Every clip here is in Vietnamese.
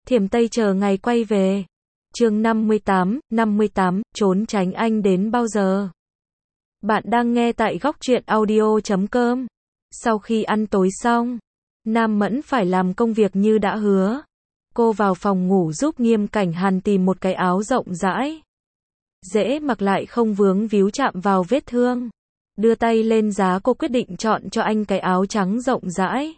Thiểm Tây chờ ngày quay về. Chương 58, trốn tránh anh đến bao giờ? Bạn đang nghe tại góc truyện audio.com. Sau khi ăn tối xong, Nam Mẫn phải làm công việc như đã hứa. Cô vào phòng ngủ giúp Nghiêm Cảnh Hàn tìm một cái áo rộng rãi, dễ mặc lại không vướng víu chạm vào vết thương. Đưa tay lên giá, cô quyết định chọn cho anh cái áo trắng rộng rãi.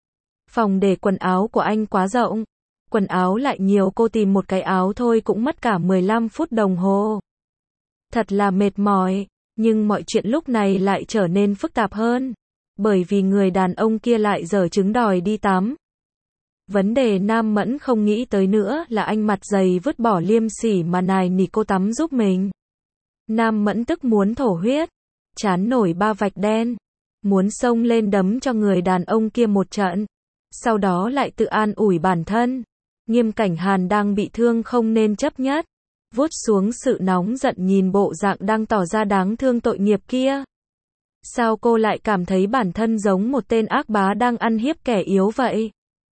Phòng để quần áo của anh quá rộng, quần áo lại nhiều, cô tìm một cái áo thôi cũng mất cả 15 phút đồng hồ. Thật là mệt mỏi, nhưng mọi chuyện lúc này lại trở nên phức tạp hơn, bởi vì người đàn ông kia lại giở trứng đòi đi tắm. Vấn đề Nam Mẫn không nghĩ tới nữa là anh mặt dày vứt bỏ liêm sỉ mà nài nỉ cô tắm giúp mình. Nam Mẫn tức muốn thổ huyết, trán nổi 3 vạch đen, muốn xông lên đấm cho người đàn ông kia một trận. Sau đó lại tự an ủi bản thân, Nghiêm Cảnh Hàn đang bị thương không nên chấp nhất. Vuốt xuống sự nóng giận nhìn bộ dạng đang tỏ ra đáng thương tội nghiệp kia. Sao cô lại cảm thấy bản thân giống một tên ác bá đang ăn hiếp kẻ yếu vậy?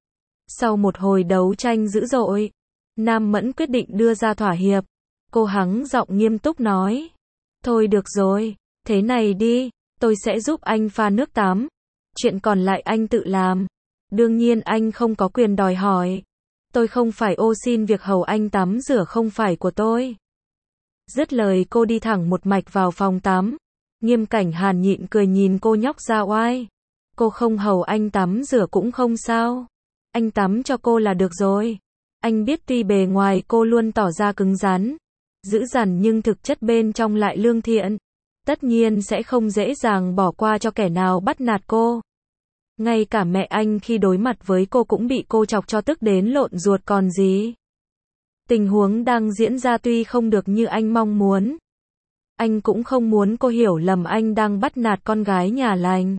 Sau một hồi đấu tranh dữ dội, Nam Mẫn quyết định đưa ra thỏa hiệp. Cô hắng giọng nghiêm túc nói, thôi được rồi, thế này đi, tôi sẽ giúp anh pha nước tắm. Chuyện còn lại anh tự làm. Đương nhiên anh không có quyền đòi hỏi. Tôi không phải ô xin việc hầu anh tắm rửa không phải của tôi. Dứt lời cô đi thẳng một mạch vào phòng tắm. Nghiêm Cảnh Hàn nhịn cười nhìn cô nhóc ra oai. Cô không hầu anh tắm rửa cũng không sao. Anh tắm cho cô là được rồi. Anh biết tuy bề ngoài cô luôn tỏ ra cứng rắn, dữ dằn nhưng thực chất bên trong lại lương thiện. Tất nhiên sẽ không dễ dàng bỏ qua cho kẻ nào bắt nạt cô. Ngay cả mẹ anh khi đối mặt với cô cũng bị cô chọc cho tức đến lộn ruột còn gì. Tình huống đang diễn ra tuy không được như anh mong muốn. Anh cũng không muốn cô hiểu lầm anh đang bắt nạt con gái nhà lành.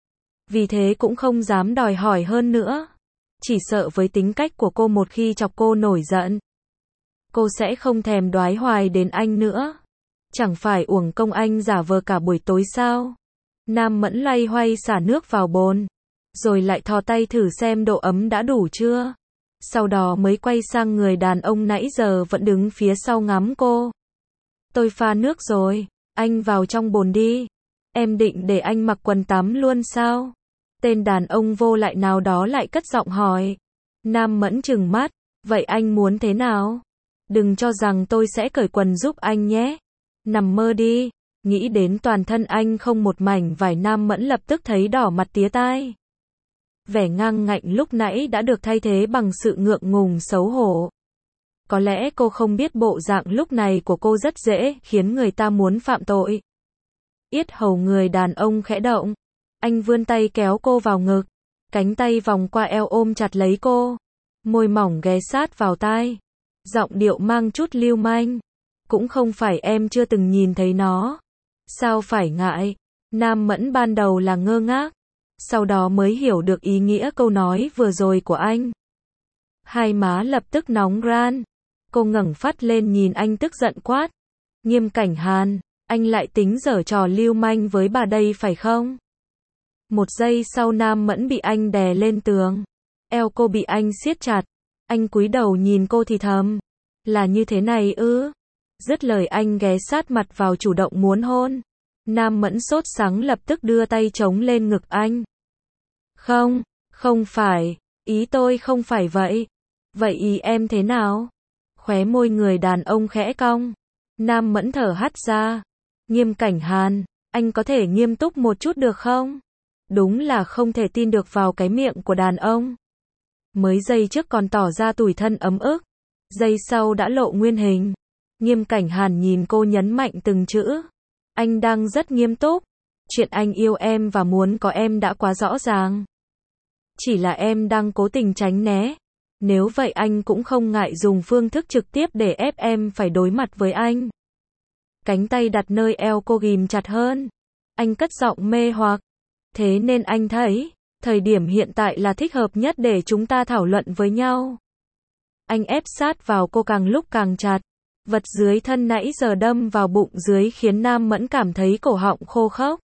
Vì thế cũng không dám đòi hỏi hơn nữa. Chỉ sợ với tính cách của cô một khi chọc cô nổi giận, cô sẽ không thèm đoái hoài đến anh nữa. Chẳng phải uổng công anh giả vờ cả buổi tối sao? Nam Mẫn loay hoay xả nước vào bồn, rồi lại thò tay thử xem độ ấm đã đủ chưa. Sau đó mới quay sang người đàn ông nãy giờ vẫn đứng phía sau ngắm cô. Tôi pha nước rồi, anh vào trong bồn đi. Em định để anh mặc quần tắm luôn sao? Tên đàn ông vô lại nào đó lại cất giọng hỏi. Nam Mẫn trừng mắt, vậy anh muốn thế nào? Đừng cho rằng tôi sẽ cởi quần giúp anh nhé. Nằm mơ đi. Nghĩ đến toàn thân anh không một mảnh vải, Nam Mẫn lập tức thấy đỏ mặt tía tai. Vẻ ngang ngạnh lúc nãy đã được thay thế bằng sự ngượng ngùng xấu hổ. Có lẽ cô không biết bộ dạng lúc này của cô rất dễ khiến người ta muốn phạm tội. Yết hầu người đàn ông khẽ động. Anh vươn tay kéo cô vào ngực. Cánh tay vòng qua eo ôm chặt lấy cô. Môi mỏng ghé sát vào tai. Giọng điệu mang chút lưu manh. Cũng không phải em chưa từng nhìn thấy nó. Sao phải ngại? Nam Mẫn ban đầu là ngơ ngác. Sau đó mới hiểu được ý nghĩa câu nói vừa rồi của anh. Hai má lập tức nóng ran. Cô ngẩng phát lên nhìn anh tức giận quát. Nghiêm Cảnh Hàn, anh lại tính giở trò lưu manh với bà đây phải không? Một giây sau Nam Mẫn bị anh đè lên tường. Eo cô bị anh siết chặt. Anh cúi đầu nhìn cô thì thầm. Là như thế này ư? Dứt lời anh ghé sát mặt vào chủ động muốn hôn. Nam Mẫn sốt sắng lập tức đưa tay chống lên ngực anh. Không, không phải, ý tôi không phải vậy. Vậy ý em thế nào? Khóe môi người đàn ông khẽ cong. Nam Mẫn thở hắt ra. Nghiêm Cảnh Hàn, anh có thể nghiêm túc một chút được không? Đúng là không thể tin được vào cái miệng của đàn ông. Mới giây trước còn tỏ ra tủi thân ấm ức, giây sau đã lộ nguyên hình. Nghiêm Cảnh Hàn nhìn cô nhấn mạnh từng chữ. Anh đang rất nghiêm túc. Chuyện anh yêu em và muốn có em đã quá rõ ràng. Chỉ là em đang cố tình tránh né. Nếu vậy anh cũng không ngại dùng phương thức trực tiếp để ép em phải đối mặt với anh. Cánh tay đặt nơi eo cô ghìm chặt hơn. Anh cất giọng mê hoặc. Thế nên anh thấy, thời điểm hiện tại là thích hợp nhất để chúng ta thảo luận với nhau. Anh ép sát vào cô càng lúc càng chặt. Vật dưới thân nãy giờ đâm vào bụng dưới khiến Nam Mẫn cảm thấy cổ họng khô khốc.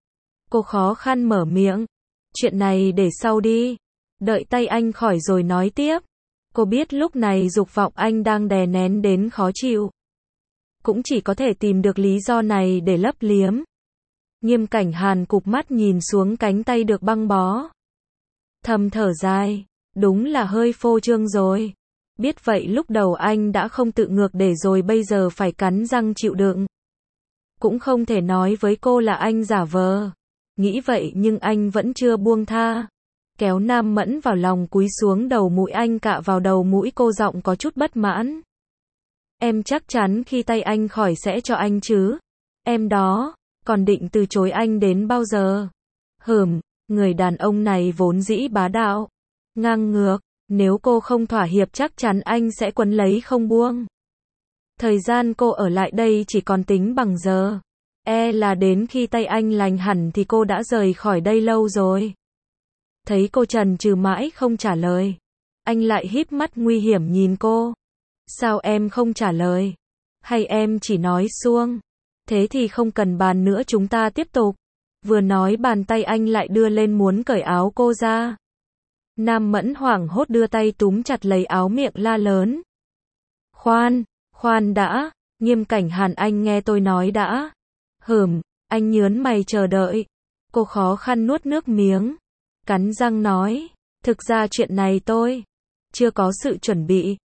Cô khó khăn mở miệng. Chuyện này để sau đi. Đợi tay anh khỏi rồi nói tiếp. Cô biết lúc này dục vọng anh đang đè nén đến khó chịu. Cũng chỉ có thể tìm được lý do này để lấp liếm. Nghiêm Cảnh Hàn cụp mắt nhìn xuống cánh tay được băng bó. Thầm thở dài, đúng là hơi phô trương rồi. Biết vậy lúc đầu anh đã không tự ngược để rồi bây giờ phải cắn răng chịu đựng. Cũng không thể nói với cô là anh giả vờ. Nghĩ vậy nhưng anh vẫn chưa buông tha. Kéo Nam Mẫn vào lòng cúi xuống đầu mũi anh cạ vào đầu mũi cô, giọng có chút bất mãn. Em chắc chắn khi tay anh khỏi sẽ cho anh chứ? Em đó, còn định từ chối anh đến bao giờ? Người đàn ông này vốn dĩ bá đạo, ngang ngược, nếu cô không thỏa hiệp chắc chắn anh sẽ quấn lấy không buông. Thời gian cô ở lại đây chỉ còn tính bằng giờ. Là đến khi tay anh lành hẳn thì cô đã rời khỏi đây lâu rồi. Thấy cô chần chừ mãi không trả lời, anh lại híp mắt nguy hiểm nhìn cô. Sao em không trả lời? Hay em chỉ nói suông? Thế thì không cần bàn nữa, chúng ta tiếp tục. Vừa nói bàn tay anh lại đưa lên muốn cởi áo cô ra. Nam Mẫn hoảng hốt đưa tay túm chặt lấy áo, miệng la lớn. Khoan đã, Nghiêm Cảnh Hàn, anh nghe tôi nói đã. Anh nhớn mày chờ đợi. Cô khó khăn nuốt nước miếng, cắn răng nói, thực ra chuyện này tôi chưa có sự chuẩn bị.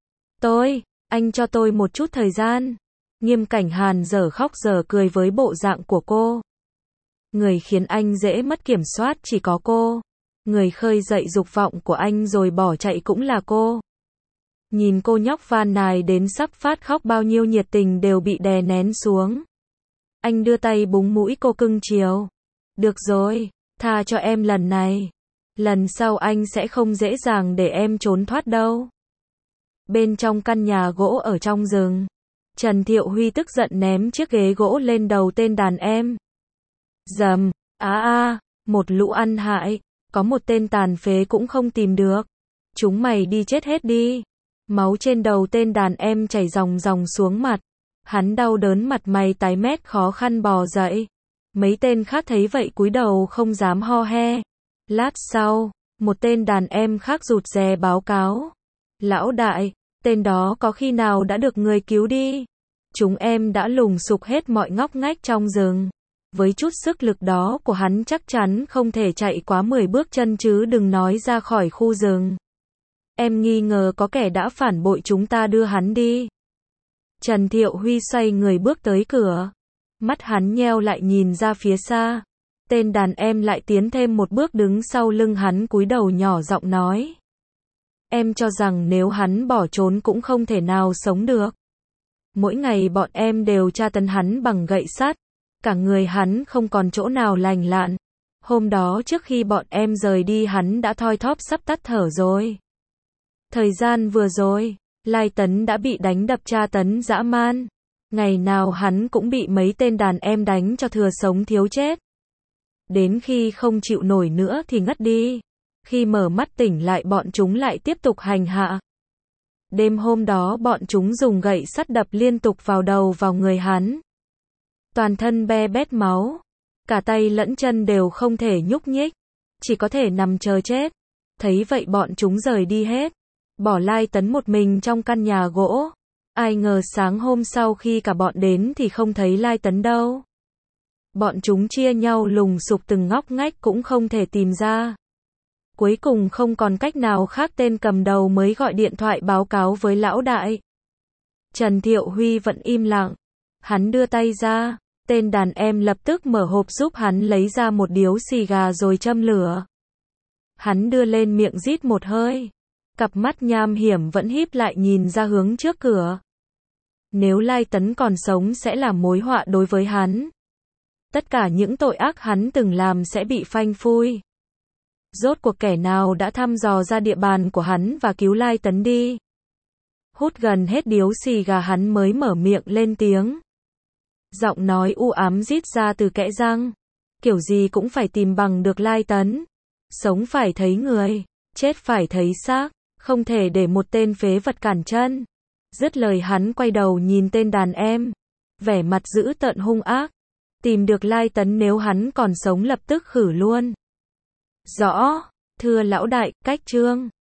Anh cho tôi một chút thời gian. Nghiêm Cảnh Hàn dở khóc dở cười với bộ dạng của cô. Người khiến anh dễ mất kiểm soát chỉ có cô. Người khơi dậy dục vọng của anh rồi bỏ chạy cũng là cô. Nhìn cô nhóc van nài đến sắp phát khóc, bao nhiêu nhiệt tình đều bị đè nén xuống. Anh đưa tay búng mũi cô cưng chiều. Được rồi, tha cho em lần này. Lần sau anh sẽ không dễ dàng để em trốn thoát đâu. Bên trong căn nhà gỗ ở trong rừng, Trần Thiệu Huy tức giận ném chiếc ghế gỗ lên đầu tên đàn em. Dầm, một lũ ăn hại, có một tên tàn phế cũng không tìm được. Chúng mày đi chết hết đi. Máu trên đầu tên đàn em chảy ròng ròng xuống mặt. Hắn đau đớn mặt mày tái mét khó khăn bò dậy. Mấy tên khác thấy vậy cúi đầu không dám ho he. Lát sau, một tên đàn em khác rụt rè báo cáo. Lão đại, tên đó có khi nào đã được người cứu đi? Chúng em đã lùng sục hết mọi ngóc ngách trong rừng. Với chút sức lực đó của hắn chắc chắn không thể chạy quá 10 bước chân chứ đừng nói ra khỏi khu rừng. Em nghi ngờ có kẻ đã phản bội chúng ta đưa hắn đi. Trần Thiệu Huy xoay người bước tới cửa. Mắt hắn nheo lại nhìn ra phía xa. Tên đàn em lại tiến thêm một bước đứng sau lưng hắn cúi đầu nhỏ giọng nói. Em cho rằng nếu hắn bỏ trốn cũng không thể nào sống được. Mỗi ngày bọn em đều tra tấn hắn bằng gậy sắt. Cả người hắn không còn chỗ nào lành lặn. Hôm đó trước khi bọn em rời đi hắn đã thoi thóp sắp tắt thở rồi. Thời gian vừa rồi, Lai Tấn đã bị đánh đập tra tấn dã man. Ngày nào hắn cũng bị mấy tên đàn em đánh cho thừa sống thiếu chết. Đến khi không chịu nổi nữa thì ngất đi. Khi mở mắt tỉnh lại bọn chúng lại tiếp tục hành hạ. Đêm hôm đó bọn chúng dùng gậy sắt đập liên tục vào đầu vào người hắn. Toàn thân be bét máu. Cả tay lẫn chân đều không thể nhúc nhích. Chỉ có thể nằm chờ chết. Thấy vậy bọn chúng rời đi hết. Bỏ Lai Tấn một mình trong căn nhà gỗ. Ai ngờ sáng hôm sau khi cả bọn đến thì không thấy Lai Tấn đâu. Bọn chúng chia nhau lùng sục từng ngóc ngách cũng không thể tìm ra. Cuối cùng không còn cách nào khác, tên cầm đầu mới gọi điện thoại báo cáo với lão đại. Trần Thiệu Huy vẫn im lặng. Hắn đưa tay ra. Tên đàn em lập tức mở hộp giúp hắn lấy ra một điếu xì gà rồi châm lửa. Hắn đưa lên miệng rít một hơi. Cặp mắt nham hiểm vẫn híp lại nhìn ra hướng trước cửa. Nếu Lai Tấn còn sống sẽ là mối họa đối với hắn. Tất cả những tội ác hắn từng làm sẽ bị phanh phui. Rốt cuộc kẻ nào đã thăm dò ra địa bàn của hắn và cứu Lai Tấn đi. Hút gần hết điếu xì gà hắn mới mở miệng lên tiếng. Giọng nói u ám rít ra từ kẽ răng. Kiểu gì cũng phải tìm bằng được Lai Tấn. Sống phải thấy người, chết phải thấy xác. Không thể để một tên phế vật cản chân. Dứt lời hắn quay đầu nhìn tên đàn em. Vẻ mặt dữ tợn hung ác. Tìm được Lai Tấn, nếu hắn còn sống lập tức khử luôn. Rõ, thưa lão đại, cách chương.